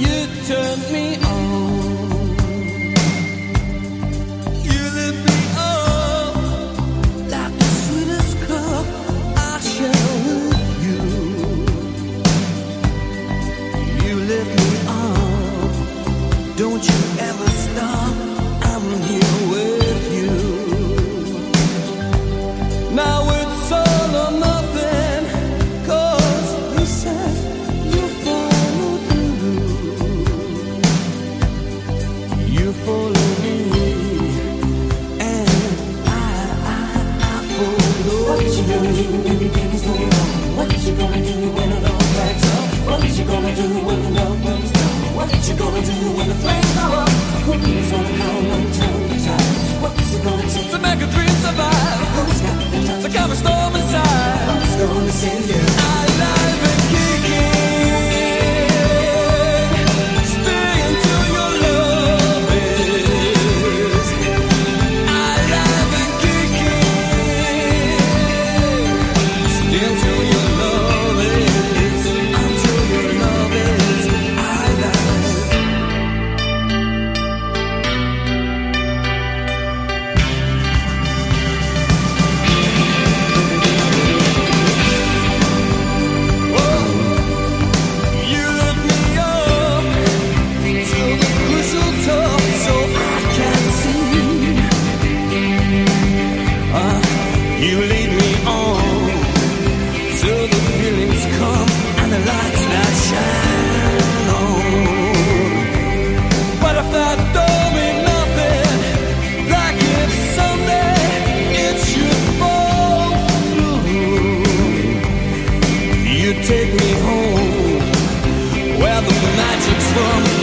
You turned me on. You lit me up like the sweetest cup I share with you. You lit me up. Don't you ever stop. I'm here with you. Now it's all or nothing, 'cause you said you follow through. You follow me, and I follow. What you gonna do when things go wrong? What you gonna do when it all backs up? What you gonna do when the love burns down? What you gonna do when the flames go up? Who's gonna come and turn the tide? What's it gonna take To make a dream survive, Who's got the time to calm a storm inside. Who's gonna save you? Alive and kicking, stay until your love is. Alive and kicking, stay until your love is. Until your love is alive. You lift me up to the crystal top so I can see. You lead me on till the feelings come and the lights that shine on. But if that don't mean nothing, like if someday it should fall through, you take me home where the magic's from.